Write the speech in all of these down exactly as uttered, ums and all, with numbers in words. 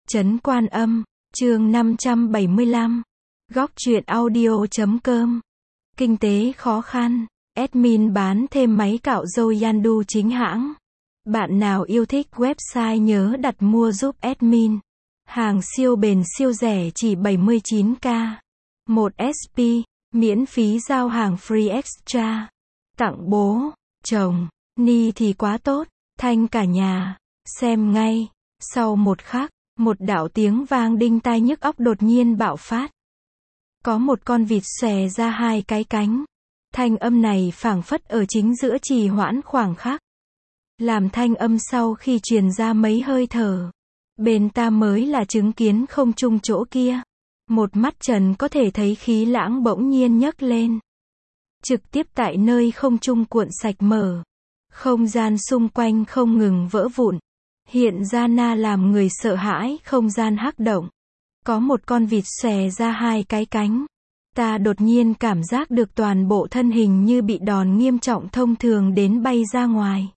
Trấn Quan Âm, chương năm trăm bảy mươi lăm. Góc truyện audio chấm com. Kinh tế khó khăn, admin bán thêm máy cạo râu Yandu chính hãng. Bạn nào yêu thích website nhớ đặt mua giúp admin. Hàng siêu bền siêu rẻ chỉ bảy mươi chín k. một ét pê, miễn phí giao hàng free extra. Tặng bố, chồng, ni thì quá tốt, thanh cả nhà. Xem ngay. Sau một khắc, một đạo tiếng vang đinh tai nhức óc đột nhiên bạo phát. Có một con vịt xòe ra hai cái cánh. Thanh âm này phảng phất ở chính giữa trì hoãn khoảng khắc. Làm thanh âm sau khi truyền ra mấy hơi thở. Bên ta mới là chứng kiến không trung chỗ kia. Một mắt trần có thể thấy khí lãng bỗng nhiên nhấc lên. Trực tiếp tại nơi không trung cuộn sạch mở. Không gian xung quanh không ngừng vỡ vụn. Hiện ra na làm người sợ hãi không gian hắc động. Có một con vịt xòe ra hai cái cánh. Ta đột nhiên cảm giác được toàn bộ thân hình như bị đòn nghiêm trọng thông thường đến bay ra ngoài.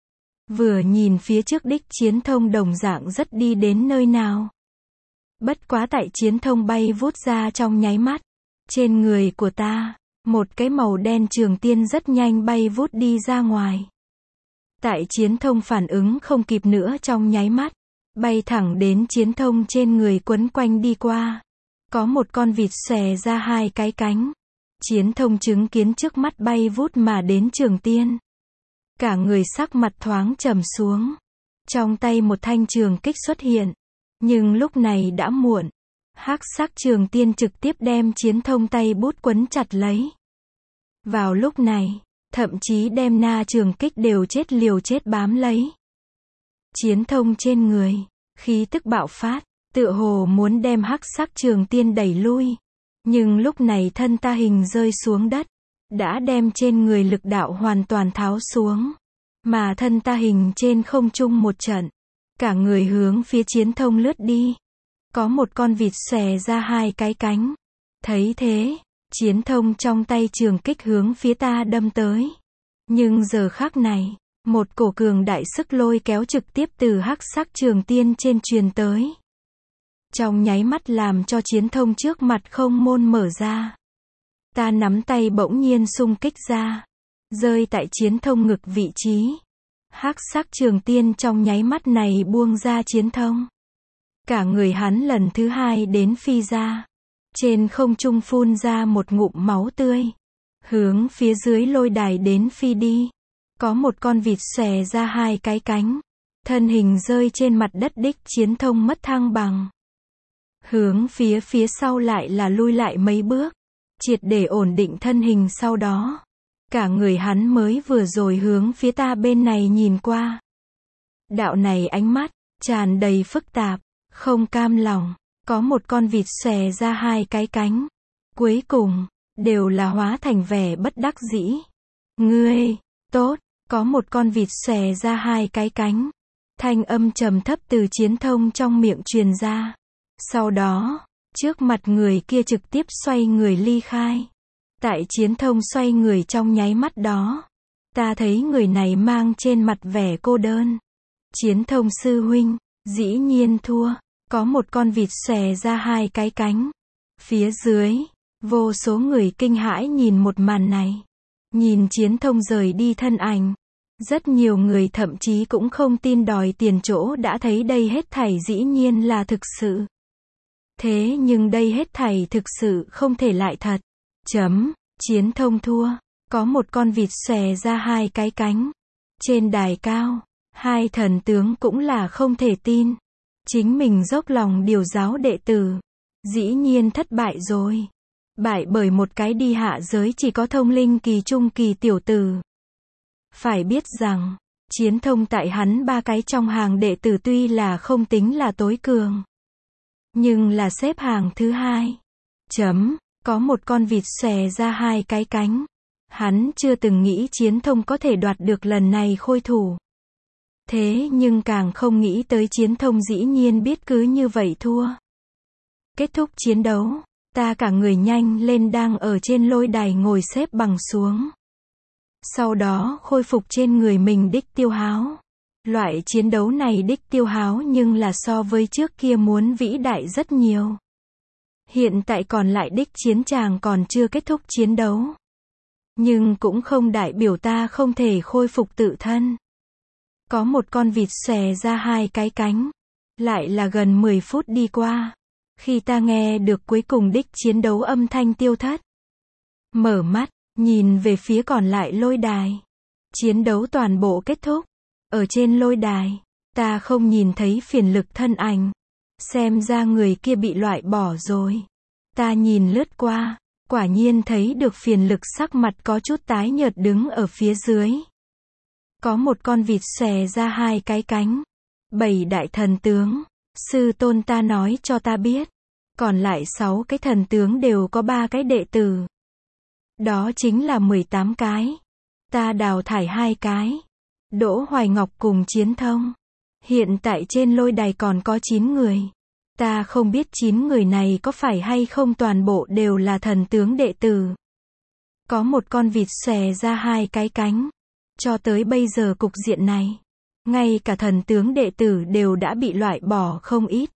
Vừa nhìn phía trước đích chiến thông đồng dạng rất đi đến nơi nào. Bất quá tại chiến thông bay vút ra trong nháy mắt. Trên người của ta, một cái màu đen trường tiên rất nhanh bay vút đi ra ngoài. Tại chiến thông phản ứng không kịp nữa trong nháy mắt. Bay thẳng đến chiến thông trên người quấn quanh đi qua. Có một con vịt xòe ra hai cái cánh. Chiến thông chứng kiến trước mắt bay vút mà đến trường tiên. Cả người sắc mặt thoáng trầm xuống. Trong tay một thanh trường kích xuất hiện. Nhưng lúc này đã muộn. Hắc sắc trường tiên trực tiếp đem chiến thông tay bút quấn chặt lấy. Vào lúc này, thậm chí đem na trường kích đều chết liều chết bám lấy. Chiến thông trên người, khí tức bạo phát, tựa hồ muốn đem hắc sắc trường tiên đẩy lui. Nhưng lúc này thân ta hình rơi xuống đất, đã đem trên người lực đạo hoàn toàn tháo xuống. Mà thân ta hình trên không trung một trận, cả người hướng phía chiến thông lướt đi. Có một con vịt xòe ra hai cái cánh. Thấy thế, chiến thông trong tay trường kích hướng phía ta đâm tới. Nhưng giờ khắc này, một cổ cường đại sức lôi kéo trực tiếp từ hắc sắc trường tiên trên truyền tới. Trong nháy mắt làm cho chiến thông trước mặt không môn mở ra. Ta nắm tay bỗng nhiên xung kích ra. Rơi tại chiến thông ngực vị trí. Hắc sắc trường tiên trong nháy mắt này buông ra chiến thông. Cả người hắn lần thứ hai đến phi ra. Trên không trung phun ra một ngụm máu tươi. Hướng phía dưới lôi đài đến phi đi. Có một con vịt xòe ra hai cái cánh. Thân hình rơi trên mặt đất đích chiến thông mất thăng bằng. Hướng phía phía sau lại là lui lại mấy bước. Triệt để ổn định thân hình sau đó. Cả người hắn mới vừa rồi hướng phía ta bên này nhìn qua. Đạo này ánh mắt, tràn đầy phức tạp, không cam lòng. Có một con vịt xòe ra hai cái cánh. Cuối cùng, đều là hóa thành vẻ bất đắc dĩ. Ngươi, tốt, có một con vịt xòe ra hai cái cánh. Thanh âm trầm thấp từ chiến thông trong miệng truyền ra. Sau đó, trước mặt người kia trực tiếp xoay người ly khai. Tại chiến thông xoay người trong nháy mắt đó, ta thấy người này mang trên mặt vẻ cô đơn. Chiến thông sư huynh, dĩ nhiên thua. Có một con vịt xòe ra hai cái cánh. Phía dưới, vô số người kinh hãi nhìn một màn này. Nhìn chiến thông rời đi thân ảnh. Rất nhiều người thậm chí cũng không tin đòi tiền chỗ đã thấy đây hết thảy dĩ nhiên là thực sự. Thế nhưng đây hết thảy thực sự không thể lại thật. Chấm, chiến thông thua. Có một con vịt xòe ra hai cái cánh. Trên đài cao, hai thần tướng cũng là không thể tin. Chính mình dốc lòng điều giáo đệ tử. Dĩ nhiên thất bại rồi. Bại bởi một cái đi hạ giới chỉ có thông linh kỳ trung kỳ tiểu tử. Phải biết rằng, chiến thông tại hắn ba cái trong hàng đệ tử tuy là không tính là tối cường. Nhưng là xếp hàng thứ hai. Chấm, có một con vịt xòe ra hai cái cánh. Hắn chưa từng nghĩ chiến thông có thể đoạt được lần này khôi thủ. Thế nhưng càng không nghĩ tới chiến thông dĩ nhiên biết cứ như vậy thua. Kết thúc chiến đấu, ta cả người nhanh lên đang ở trên lôi đài ngồi xếp bằng xuống. Sau đó khôi phục trên người mình đích tiêu háo. Loại chiến đấu này đích tiêu háo nhưng là so với trước kia muốn vĩ đại rất nhiều. Hiện tại còn lại đích chiến tràng còn chưa kết thúc chiến đấu. Nhưng cũng không đại biểu ta không thể khôi phục tự thân. Có một con vịt xòe ra hai cái cánh. Lại là gần mười phút đi qua. Khi ta nghe được cuối cùng đích chiến đấu âm thanh tiêu thất. Mở mắt, nhìn về phía còn lại lôi đài. Chiến đấu toàn bộ kết thúc. Ở trên lôi đài, ta không nhìn thấy phiền lực thân ảnh. Xem ra người kia bị loại bỏ rồi. Ta nhìn lướt qua, quả nhiên thấy được phiền lực sắc mặt có chút tái nhợt đứng ở phía dưới. Có một con vịt xòe ra hai cái cánh. Bảy đại thần tướng, sư tôn ta nói cho ta biết. Còn lại sáu cái thần tướng đều có ba cái đệ tử. Đó chính là mười tám cái. Ta đào thải hai cái. Đỗ Hoài Ngọc cùng Chiến Thông. Hiện tại trên lôi đài còn có chín người. Ta không biết chín người này có phải hay không toàn bộ đều là thần tướng đệ tử. Có một con vịt xòe ra hai cái cánh. Cho tới bây giờ cục diện này, ngay cả thần tướng đệ tử đều đã bị loại bỏ không ít.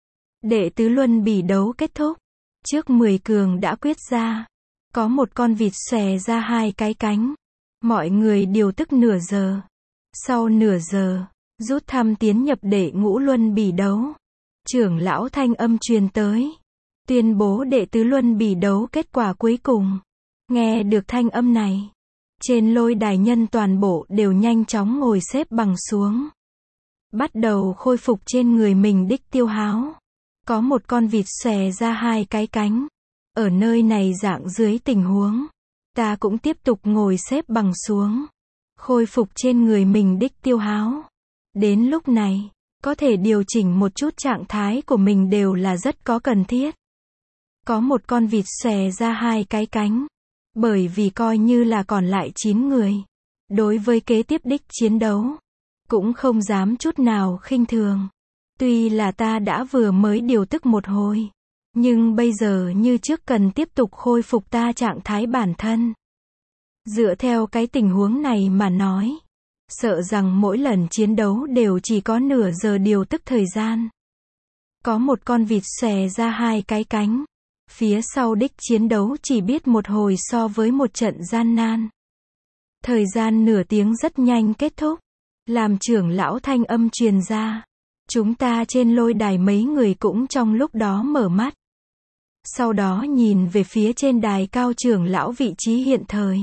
Đệ tứ luân bỉ đấu kết thúc. Trước mười cường đã quyết ra. Có một con vịt xòe ra hai cái cánh. Mọi người điều tức nửa giờ. Sau nửa giờ, rút thăm tiến nhập đệ ngũ luân bỉ đấu. Trưởng lão thanh âm truyền tới. Tuyên bố đệ tứ luân bỉ đấu kết quả cuối cùng. Nghe được thanh âm này. Trên lôi đài nhân toàn bộ đều nhanh chóng ngồi xếp bằng xuống. Bắt đầu khôi phục trên người mình đích tiêu háo. Có một con vịt xòe ra hai cái cánh. Ở nơi này dạng dưới tình huống. Ta cũng tiếp tục ngồi xếp bằng xuống. Khôi phục trên người mình đích tiêu háo. Đến lúc này, có thể điều chỉnh một chút trạng thái của mình đều là rất có cần thiết. Có một con vịt xòe ra hai cái cánh. Bởi vì coi như là còn lại chín người. Đối với kế tiếp đích chiến đấu, cũng không dám chút nào khinh thường. Tuy là ta đã vừa mới điều tức một hồi. Nhưng bây giờ như trước cần tiếp tục khôi phục ta trạng thái bản thân. Dựa theo cái tình huống này mà nói. Sợ rằng mỗi lần chiến đấu đều chỉ có nửa giờ điều tức thời gian. Có một con vịt xòe ra hai cái cánh. Phía sau đích chiến đấu chỉ biết một hồi so với một trận gian nan. Thời gian nửa tiếng rất nhanh kết thúc. Làm trưởng lão thanh âm truyền ra. Chúng ta trên lôi đài mấy người cũng trong lúc đó mở mắt. Sau đó nhìn về phía trên đài cao trưởng lão vị trí hiện thời.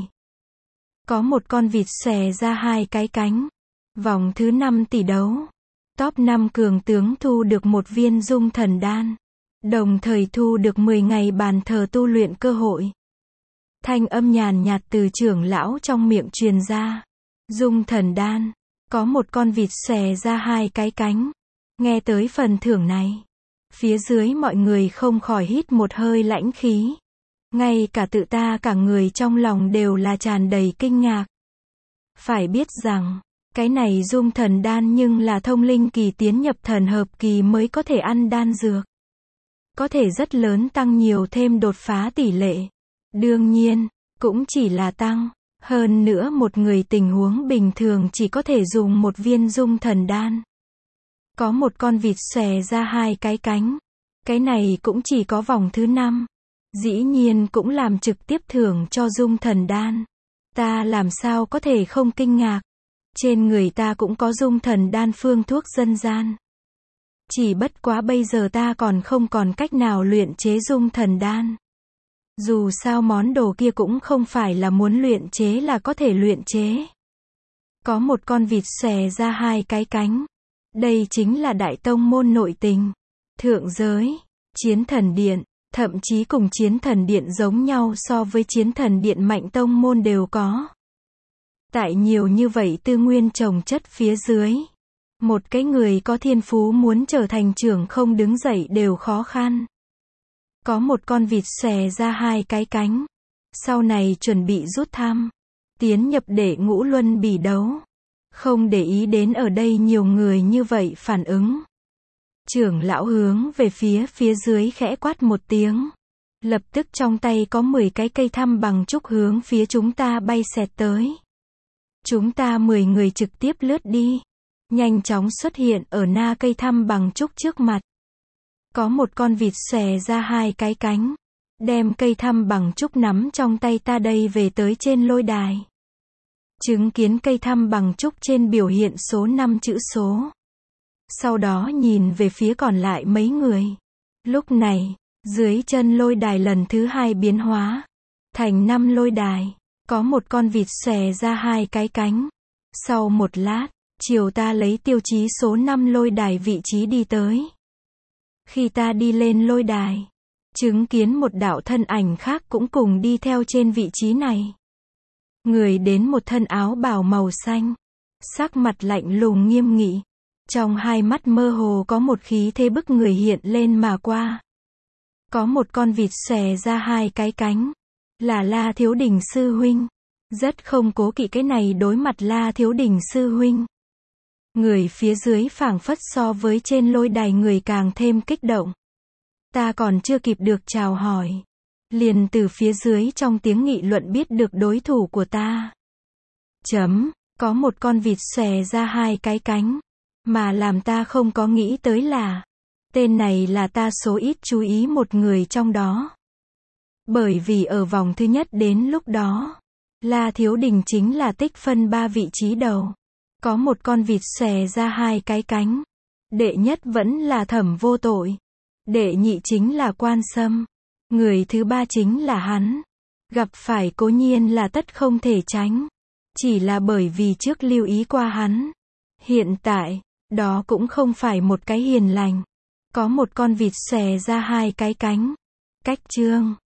Có một con vịt xòe ra hai cái cánh. Vòng thứ năm tỷ đấu. Top năm cường tướng thu được một viên dung thần đan. Đồng thời thu được mười ngày bàn thờ tu luyện cơ hội. Thanh âm nhàn nhạt từ trưởng lão trong miệng truyền ra. Dung thần đan. Có một con vịt xòe ra hai cái cánh. Nghe tới phần thưởng này. Phía dưới mọi người không khỏi hít một hơi lãnh khí. Ngay cả tự ta cả người trong lòng đều là tràn đầy kinh ngạc. Phải biết rằng, cái này dung thần đan nhưng là thông linh kỳ tiến nhập thần hợp kỳ mới có thể ăn đan dược. Có thể rất lớn tăng nhiều thêm đột phá tỷ lệ. Đương nhiên, cũng chỉ là tăng. Hơn nữa một người tình huống bình thường chỉ có thể dùng một viên dung thần đan. Có một con vịt xòe ra hai cái cánh. Cái này cũng chỉ có vòng thứ năm. Dĩ nhiên cũng làm trực tiếp thưởng cho dung thần đan. Ta làm sao có thể không kinh ngạc. Trên người ta cũng có dung thần đan phương thuốc dân gian. Chỉ bất quá bây giờ ta còn không còn cách nào luyện chế dung thần đan. Dù sao món đồ kia cũng không phải là muốn luyện chế là có thể luyện chế. Có một con vịt xòe ra hai cái cánh. Đây chính là đại tông môn nội tình. Thượng giới, chiến thần điện, thậm chí cùng chiến thần điện giống nhau so với chiến thần điện mạnh tông môn đều có. Tại nhiều như vậy tư nguyên trồng chất phía dưới. Một cái người có thiên phú muốn trở thành trưởng không đứng dậy đều khó khăn. Có một con vịt xòe ra hai cái cánh. Sau này chuẩn bị rút thăm. Tiến nhập đệ ngũ luân bỉ đấu. Không để ý đến ở đây nhiều người như vậy phản ứng. Trưởng lão hướng về phía phía dưới khẽ quát một tiếng. Lập tức trong tay có mười cái cây thăm bằng trúc hướng phía chúng ta bay xẹt tới. Chúng ta mười người trực tiếp lướt đi. nhanh chóng xuất hiện ở na cây thăm bằng trúc trước mặt. Có một con vịt xòe ra hai cái cánh, đem cây thăm bằng trúc nắm trong tay ta đây về tới trên lôi đài. Chứng kiến cây thăm bằng trúc trên biểu hiện số năm chữ số. Sau đó nhìn về phía còn lại mấy người. Lúc này, dưới chân lôi đài lần thứ hai biến hóa. Thành năm lôi đài. Có một con vịt xòe ra hai cái cánh. Sau một lát, chiều ta lấy tiêu chí số năm lôi đài vị trí đi tới. Khi ta đi lên lôi đài, chứng kiến một đạo thân ảnh khác cũng cùng đi theo trên vị trí này. Người đến một thân áo bào màu xanh, sắc mặt lạnh lùng nghiêm nghị, trong hai mắt mơ hồ có một khí thế bức người hiện lên mà qua. Có một con vịt xòe ra hai cái cánh, là La Thiếu Đình sư huynh, rất không cố kỵ cái này đối mặt La Thiếu Đình sư huynh. Người phía dưới phảng phất so với trên lôi đài người càng thêm kích động. Ta còn chưa kịp được chào hỏi, liền từ phía dưới trong tiếng nghị luận biết được đối thủ của ta. Chấm, có một con vịt xòe ra hai cái cánh, mà làm ta không có nghĩ tới là, tên này là ta số ít chú ý một người trong đó. Bởi vì ở vòng thứ nhất đến lúc đó, La Thiếu Đình chính là tích phân ba vị trí đầu. Có một con vịt xòe ra hai cái cánh. Đệ nhất vẫn là Thẩm Vô Tội. Đệ nhị chính là Quan Sâm. Người thứ ba chính là hắn. Gặp phải cố nhiên là tất không thể tránh. Chỉ là bởi vì trước lưu ý qua hắn. Hiện tại, đó cũng không phải một cái hiền lành. Có một con vịt xòe ra hai cái cánh. Cách chương